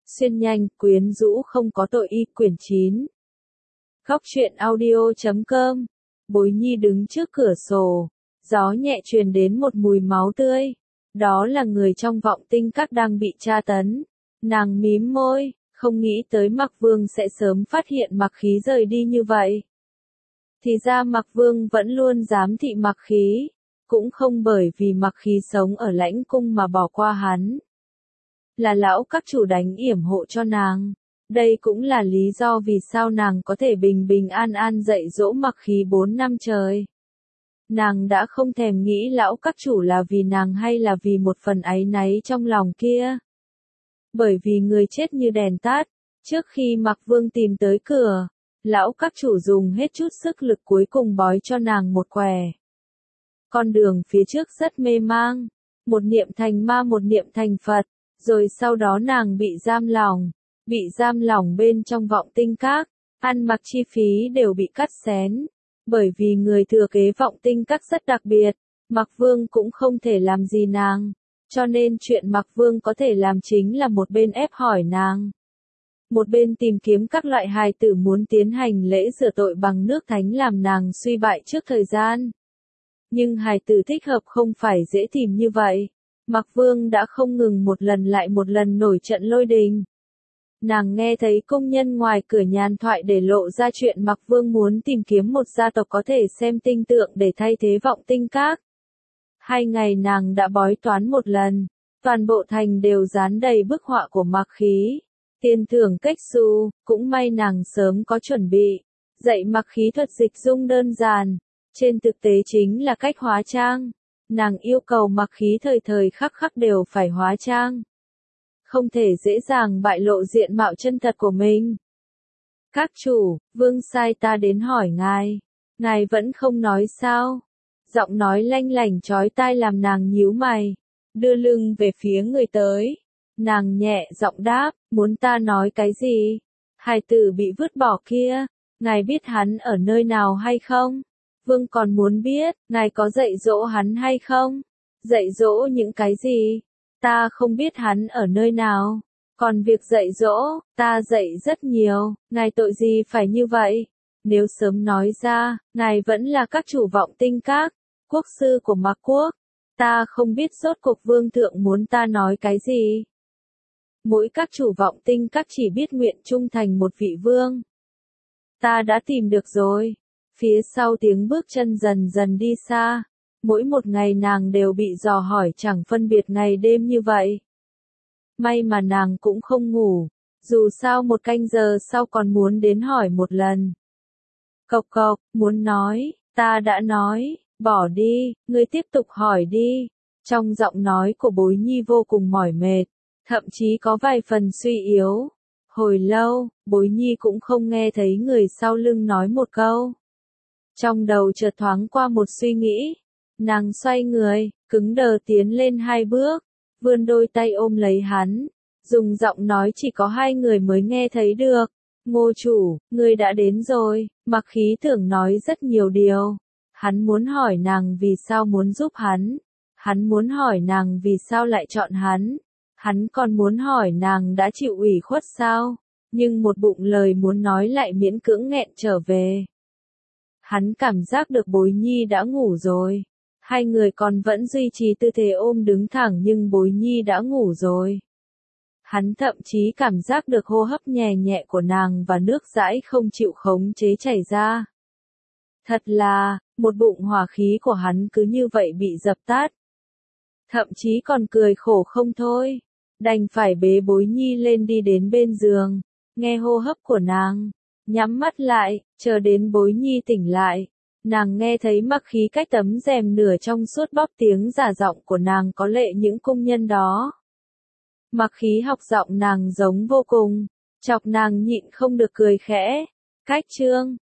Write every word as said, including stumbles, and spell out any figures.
Xuyên nhanh, quyến rũ không có tội y quyển chín. Góc truyện audio chấm com. Bối Nhi đứng trước cửa sổ, gió nhẹ truyền đến một mùi máu tươi. Đó là người trong vọng tinh các đang bị tra tấn. Nàng mím môi, không nghĩ tới Mạc Vương sẽ sớm phát hiện Mạc Khí rời đi như vậy. Thì ra Mạc Vương vẫn luôn giám thị Mạc Khí, cũng không bởi vì Mạc Khí sống ở lãnh cung mà bỏ qua hắn. Là lão các chủ đánh yểm hộ cho nàng. Đây cũng là lý do vì sao nàng có thể bình bình an an dạy dỗ Mạc Khí bốn năm trời. Nàng đã không thèm nghĩ lão các chủ là vì nàng hay là vì một phần áy náy trong lòng kia. Bởi vì người chết như đèn tắt, trước khi Mạc Vương tìm tới cửa, lão các chủ dùng hết chút sức lực cuối cùng bói cho nàng một quẻ. Con đường phía trước rất mê mang, một niệm thành ma một niệm thành Phật, rồi sau đó nàng bị giam lỏng, bị giam lỏng bên trong vọng tinh các, ăn mặc chi phí đều bị cắt xén. Bởi vì người thừa kế vọng tinh các rất đặc biệt, Mạc Vương cũng không thể làm gì nàng, cho nên chuyện Mạc Vương có thể làm chính là một bên ép hỏi nàng, một bên tìm kiếm các loại hài tử muốn tiến hành lễ rửa tội bằng nước thánh làm nàng suy bại trước thời gian. Nhưng hài tử thích hợp không phải dễ tìm như vậy. Mạc Vương đã không ngừng một lần lại một lần nổi trận lôi đình. Nàng nghe thấy công nhân ngoài cửa nhàn thoại để lộ ra chuyện Mạc Vương muốn tìm kiếm một gia tộc có thể xem tinh tượng để thay thế vọng tinh các. Hai ngày nàng đã bói toán một lần, toàn bộ thành đều dán đầy bức họa của Mạc Khí. Tiền thưởng cách xu, cũng may nàng sớm có chuẩn bị, dạy Mạc Khí thuật dịch dung đơn giản, trên thực tế chính là cách hóa trang. Nàng yêu cầu Mạc Khí thời thời khắc khắc đều phải hóa trang. Không thể dễ dàng bại lộ diện mạo chân thật của mình. Các chủ, Vương sai ta đến hỏi ngài. Ngài vẫn không nói sao? Giọng nói lanh lảnh chói tai làm nàng nhíu mày. Đưa lưng về phía người tới. Nàng nhẹ giọng đáp, muốn ta nói cái gì? Hài tử bị vứt bỏ kia, ngài biết hắn ở nơi nào hay không? Vương còn muốn biết, ngài có dạy dỗ hắn hay không? Dạy dỗ những cái gì? Ta không biết hắn ở nơi nào. Còn việc dạy dỗ, ta dạy rất nhiều, ngài tội gì phải như vậy? Nếu sớm nói ra, ngài vẫn là các chủ vọng tinh các, quốc sư của Mạc Quốc. Ta không biết rốt cuộc vương thượng muốn ta nói cái gì. Mỗi các chủ vọng tinh các chỉ biết nguyện trung thành một vị vương. Ta đã tìm được rồi. Phía sau tiếng bước chân dần dần đi xa. Mỗi một ngày nàng đều bị dò hỏi chẳng phân biệt ngày đêm như vậy. May mà nàng cũng không ngủ. Dù sao một canh giờ sau còn muốn đến hỏi một lần. Cộc cộc, muốn nói, ta đã nói, bỏ đi, ngươi tiếp tục hỏi đi. Trong giọng nói của Bối Nhi vô cùng mỏi mệt, thậm chí có vài phần suy yếu. Hồi lâu, Bối Nhi cũng không nghe thấy người sau lưng nói một câu. Trong đầu chợt thoáng qua một suy nghĩ. Nàng xoay người, cứng đờ tiến lên hai bước, vươn đôi tay ôm lấy hắn, dùng giọng nói chỉ có hai người mới nghe thấy được. Ngô chủ, ngươi đã đến rồi. Mạc Khí tưởng nói rất nhiều điều. Hắn muốn hỏi nàng vì sao muốn giúp hắn. Hắn muốn hỏi nàng vì sao lại chọn hắn. Hắn còn muốn hỏi nàng đã chịu ủy khuất sao. Nhưng một bụng lời muốn nói lại miễn cưỡng nghẹn trở về. Hắn cảm giác được Bối Nhi đã ngủ rồi. Hai người còn vẫn duy trì tư thế ôm đứng thẳng nhưng Bối Nhi đã ngủ rồi. Hắn thậm chí cảm giác được hô hấp nhẹ nhẹ của nàng và nước dãi không chịu khống chế chảy ra. Thật là, một bụng hỏa khí của hắn cứ như vậy bị dập tắt. Thậm chí còn cười khổ không thôi. Đành phải bế Bối Nhi lên đi đến bên giường, nghe hô hấp của nàng, nhắm mắt lại, chờ đến Bối Nhi tỉnh lại. Nàng nghe thấy Mạc Khí cách tấm rèm nửa trong suốt bóp tiếng giả giọng của nàng có lệ những công nhân đó. Mạc Khí học giọng nàng giống vô cùng, chọc nàng nhịn không được cười khẽ. Cách chương